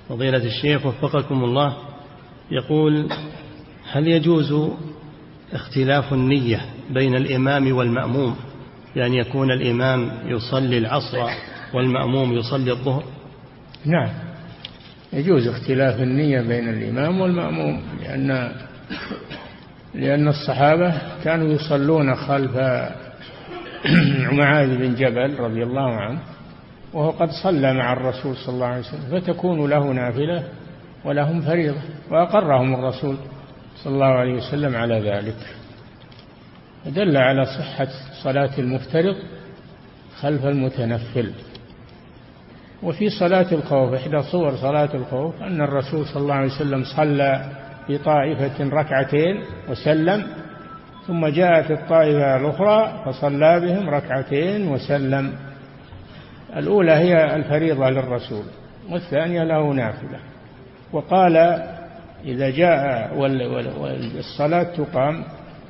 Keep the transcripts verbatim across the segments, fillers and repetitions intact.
فضيلة الشيخ وفقكم الله، يقول: هل يجوز اختلاف النية بين الإمام والمأموم، يعني يكون الإمام يصلي العصر والمأموم يصلي الظهر؟ نعم، يجوز اختلاف النية بين الإمام والمأموم، لأن لأن الصحابة كانوا يصلون خلف معاذ بن جبل رضي الله عنه، وهو قد صلى مع الرسول صلى الله عليه وسلم، فتكون له نافلة ولهم فريضة، وأقرهم الرسول صلى الله عليه وسلم على ذلك، دل على صحة صلاة المفترض خلف المتنفل. وفي صلاة الخوف، إحدى صور صلاة الخوف أن الرسول صلى الله عليه وسلم صلى في طائفة ركعتين وسلم، ثم جاء في الطائفة الأخرى فصلى بهم ركعتين وسلم. الأولى هي الفريضة للرسول، والثانية له نافلة. وقال: إذا جاء والصلاة تقام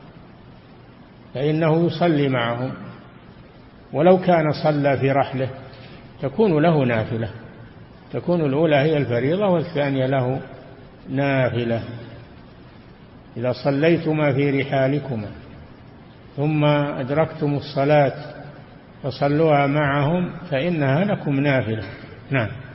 فإنه يصلي معهم، ولو كان صلى في رحله تكون له نافلة، تكون الأولى هي الفريضة والثانية له نافلة. إذا صليتما في رحالكما ثم أدركتم الصلاة فصلوها معهم فإنها لكم نافلة. نعم.